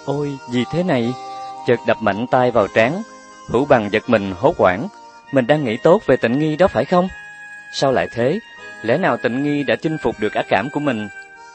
Ôi, gì thế này? Chợt đập mạnh tay vào trán. Hữu Bằng giật mình hốt hoảng. Mình đang nghĩ tốt về Tịnh Nghi đó phải không? Sao lại thế? Lẽ nào Tịnh Nghi đã chinh phục được ác cảm của mình?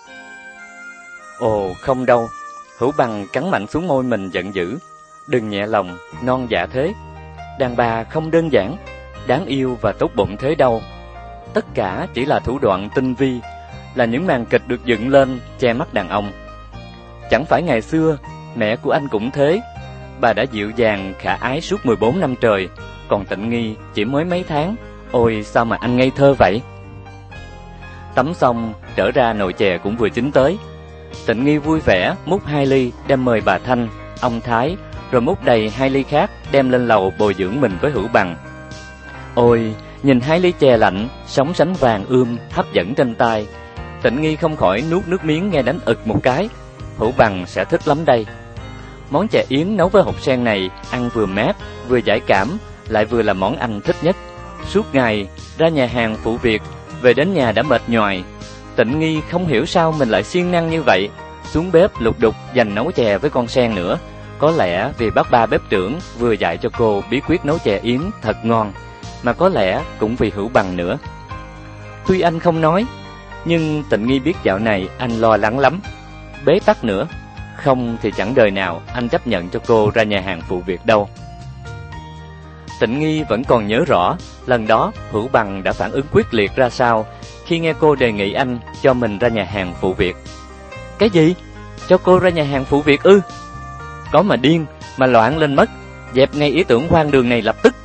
Ồ, không đâu. Hữu Bằng cắn mạnh xuống môi mình giận dữ. Đừng nhẹ lòng, non dạ thế. Đàn bà không đơn giản, đáng yêu và tốt bụng thế đâu. Tất cả chỉ là thủ đoạn tinh vi, là những màn kịch được dựng lên che mắt đàn ông. Chẳng phải ngày xưa mẹ của anh cũng thế. Bà đã dịu dàng khả ái suốt 14 năm trời, còn Tịnh Nghi chỉ mới mấy tháng. Ôi sao mà anh ngây thơ vậy? Tắm xong trở ra nồi chè cũng vừa chín tới. Tịnh Nghi vui vẻ múc 2 ly đem mời bà Thanh, ông Thái, rồi múc đầy 2 ly khác đem lên lầu bồi dưỡng mình với Hữu Bằng. Ôi, nhìn 2 ly chè lạnh, sóng sánh vàng hấp dẫn trên tay, Tịnh Nghi không khỏi nuốt nước miếng nghe đánh ực một cái. Hữu Bằng sẽ thích lắm đây. Món chè yến nấu với hột sen này ăn vừa mát, vừa giải cảm, lại vừa là món anh thích nhất. Suốt ngày ra nhà hàng phụ việc, về đến nhà đã mệt nhoài. Tịnh Nghi không hiểu sao mình lại siêng năng như vậy, xuống bếp lục đục dành nấu chè với con sen nữa. Có lẽ vì bác ba bếp trưởng vừa dạy cho cô bí quyết nấu chè yến thật ngon, mà có lẽ cũng vì Hữu Bằng nữa. Tuy anh không nói, nhưng Tịnh Nghi biết dạo này anh lo lắng lắm. Bế tắc nữa, không thì chẳng đời nào anh chấp nhận cho cô ra nhà hàng phụ việc đâu. Tịnh Nghi vẫn còn nhớ rõ lần đó Hữu Bằng đã phản ứng quyết liệt ra sao khi nghe cô đề nghị anh cho mình ra nhà hàng phụ việc. Cái gì? Cho cô ra nhà hàng phụ việc ư? Có mà điên, mà loạn lên mất. Dẹp ngay ý tưởng hoang đường này lập tức.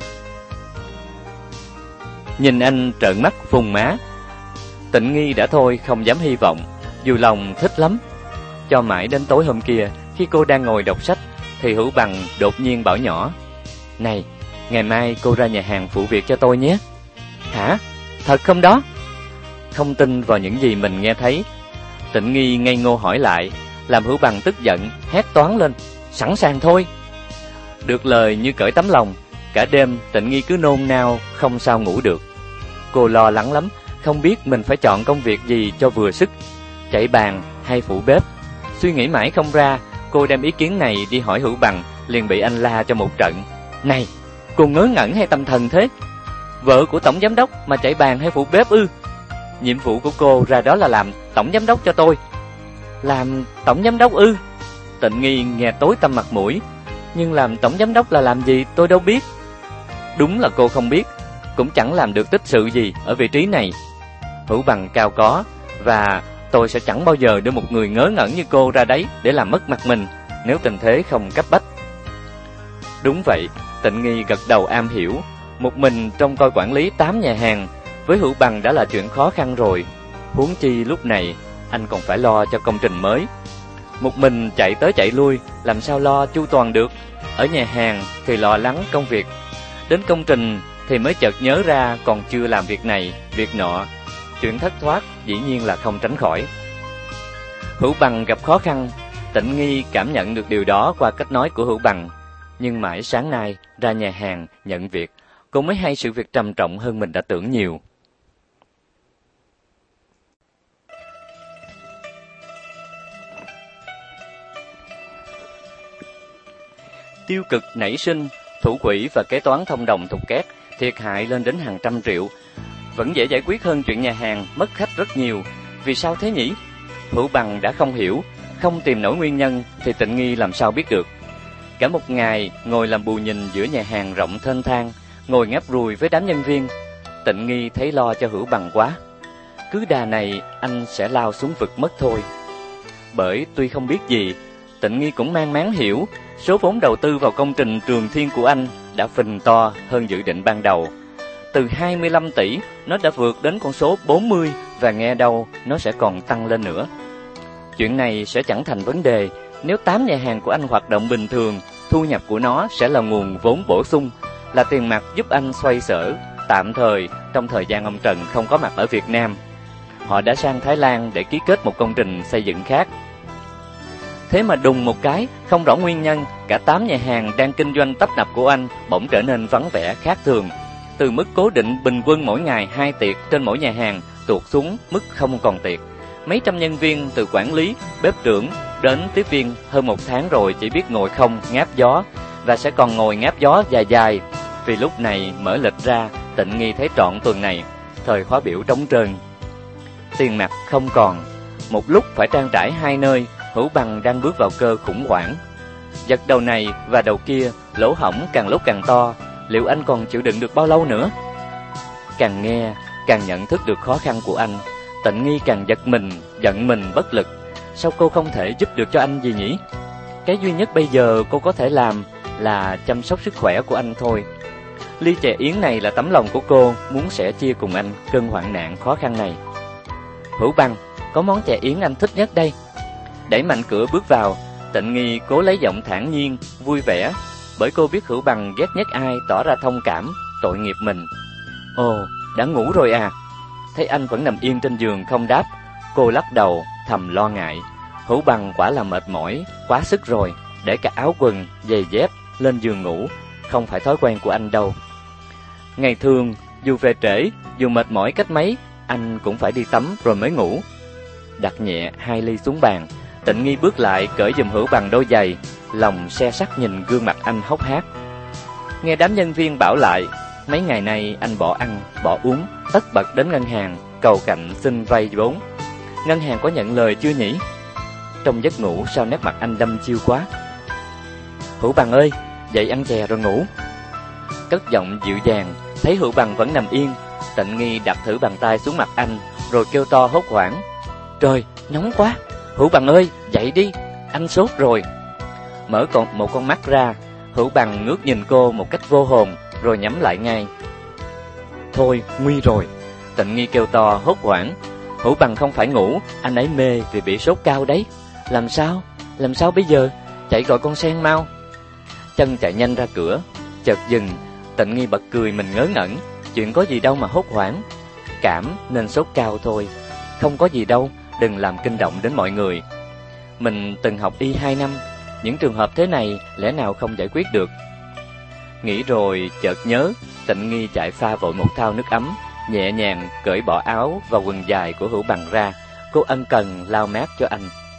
Nhìn anh trợn mắt phùng má, Tịnh Nghi đã thôi không dám hy vọng, dù lòng thích lắm. Cho mãi đến tối hôm kia, khi cô đang ngồi đọc sách, thì Hữu Bằng đột nhiên bảo nhỏ: Này, ngày mai cô ra nhà hàng phụ việc cho tôi nhé. Hả? Thật không đó? Không tin vào những gì mình nghe thấy, Tịnh Nghi ngây ngô hỏi lại, làm Hữu Bằng tức giận, hét toáng lên: Sẵn sàng thôi. Được lời như cởi tấm lòng, cả đêm Tịnh Nghi cứ nôn nao, không sao ngủ được. Cô lo lắng lắm, không biết mình phải chọn công việc gì cho vừa sức, chạy bàn hay phụ bếp. Suy nghĩ mãi không ra, cô đem ý kiến này đi hỏi Hữu Bằng, liền bị anh la cho một trận. Này, cô ngớ ngẩn hay tâm thần thế? Vợ của tổng giám đốc mà chạy bàn hay phụ bếp ư? Nhiệm vụ của cô ra đó là làm tổng giám đốc cho tôi. Làm tổng giám đốc ư? Tịnh Nghi nghe tối tăm mặt mũi. Nhưng làm tổng giám đốc là làm gì tôi đâu biết. Đúng là cô không biết, cũng chẳng làm được tích sự gì ở vị trí này. Hữu Bằng cao có, và tôi sẽ chẳng bao giờ đưa một người ngớ ngẩn như cô ra đấy để làm mất mặt mình, nếu tình thế không cấp bách. Đúng vậy, Tịnh Nghi gật đầu am hiểu. Một mình trông coi quản lý 8 nhà hàng với Hữu Bằng đã là chuyện khó khăn rồi, huống chi lúc này anh còn phải lo cho công trình mới. Một mình chạy tới chạy lui, làm sao lo chu toàn được. Ở nhà hàng thì lo lắng công việc, đến công trình thì mới chợt nhớ ra còn chưa làm việc này, việc nọ. Chuyện thất thoát dĩ nhiên là không tránh khỏi. Hữu Bằng gặp khó khăn, Tịnh Nghi cảm nhận được điều đó qua cách nói của Hữu Bằng. Nhưng mãi sáng nay ra nhà hàng nhận việc, cô mới hay sự việc trầm trọng hơn mình đã tưởng nhiều. Tiêu cực nảy sinh, thủ quỹ và kế toán thông đồng thục két, thiệt hại lên đến hàng trăm triệu. Vẫn dễ giải quyết hơn chuyện nhà hàng mất khách rất nhiều. Vì sao thế nhỉ? Hữu Bằng đã không hiểu, không tìm nổi nguyên nhân thì Tịnh Nghi làm sao biết được. Cả một ngày ngồi làm bù nhìn giữa nhà hàng rộng thênh thang, ngồi ngáp ruồi với đám nhân viên, Tịnh Nghi thấy lo cho Hữu Bằng quá. Cứ đà này anh sẽ lao xuống vực mất thôi. Bởi tuy không biết gì, Tịnh Nghi cũng mang máng hiểu số vốn đầu tư vào công trình Trường Thiên của anh đã phình to hơn dự định ban đầu. Từ 25 tỷ, nó đã vượt đến con số 40 và nghe đâu nó sẽ còn tăng lên nữa. Chuyện này sẽ chẳng thành vấn đề nếu 8 nhà hàng của anh hoạt động bình thường. Thu nhập của nó sẽ là nguồn vốn bổ sung, là tiền mặt giúp anh xoay sở tạm thời trong thời gian ông Trần không có mặt ở Việt Nam. Họ đã sang Thái Lan để ký kết một công trình xây dựng khác. Thế mà đùng một cái, không rõ nguyên nhân, cả 8 nhà hàng đang kinh doanh tấp nập của anh bỗng trở nên vắng vẻ khác thường. Từ mức cố định bình quân mỗi ngày 2 tiệc trên mỗi nhà hàng tuột xuống mức không còn tiệc. Mấy trăm nhân viên từ quản lý, bếp trưởng đến tiếp viên hơn 1 tháng rồi chỉ biết ngồi không ngáp gió, và sẽ còn ngồi ngáp gió dài dài. Vì lúc này mở lịch ra, Tịnh Nghi thấy trọn tuần này thời khóa biểu trống trơn. Tiền mặt không còn, một lúc phải trang trải 2 nơi, Hữu Bằng đang bước vào cơ khủng hoảng. Giật đầu này và đầu kia, lỗ hổng càng lúc càng to, liệu anh còn chịu đựng được bao lâu nữa? Càng nghe, càng nhận thức được khó khăn của anh, Tịnh Nghi càng giật mình, giận mình bất lực. Sao cô không thể giúp được cho anh gì nhỉ? Cái duy nhất bây giờ cô có thể làm là chăm sóc sức khỏe của anh thôi. Ly chè yến này là tấm lòng của cô, muốn sẻ chia cùng anh cơn hoạn nạn khó khăn này. Hữu Bằng, có món chè yến anh thích nhất đây. Đẩy mạnh cửa bước vào, Tịnh Nghi cố lấy giọng thản nhiên, vui vẻ, bởi cô biết Hữu Bằng ghét nhất ai tỏ ra thông cảm, tội nghiệp mình. Ồ, đã ngủ rồi à? Thấy anh vẫn nằm yên trên giường không đáp, cô lắc đầu, thầm lo ngại. Hữu Bằng quả là mệt mỏi, quá sức rồi, để cả áo quần, giày dép lên giường ngủ, không phải thói quen của anh đâu. Ngày thường, dù về trễ, dù mệt mỏi cách mấy, anh cũng phải đi tắm rồi mới ngủ. Đặt nhẹ 2 ly xuống bàn, Tịnh Nghi bước lại cởi giùm Hữu Bằng đôi giày, lòng se sắt nhìn gương mặt anh hốc hác. Nghe đám nhân viên bảo lại, mấy ngày nay anh bỏ ăn, bỏ uống, tất bật đến ngân hàng cầu cạnh xin vay vốn. Ngân hàng có nhận lời chưa nhỉ? Trong giấc ngủ sao nét mặt anh đăm chiêu quá. Hữu Bằng ơi, dậy ăn chè rồi ngủ. Cất giọng dịu dàng, thấy Hữu Bằng vẫn nằm yên, Tịnh Nghi đặt thử bàn tay xuống mặt anh, rồi kêu to hốt hoảng. Trời, nóng quá! Hữu Bằng ơi, dậy đi, anh sốt rồi. Mở một con mắt ra, Hữu Bằng ngước nhìn cô một cách vô hồn, rồi nhắm lại ngay. Thôi, nguy rồi! Tịnh Nghi kêu to hốt hoảng. Hữu Bằng không phải ngủ, anh ấy mê vì bị sốt cao đấy. Làm sao bây giờ? Chạy gọi con Sen mau. Chân chạy nhanh ra cửa, chợt dừng. Tịnh Nghi bật cười mình ngớ ngẩn. Chuyện có gì đâu mà hốt hoảng. Cảm nên sốt cao thôi. Không có gì đâu, đừng làm kinh động đến mọi người. Mình từng học y 2 năm, những trường hợp thế này lẽ nào không giải quyết được. Nghĩ rồi chợt nhớ, Tịnh Nghi chạy pha vội một thau nước ấm, nhẹ nhàng cởi bỏ áo và quần dài của Hữu Bằng ra. Cô ân cần lau mát cho anh.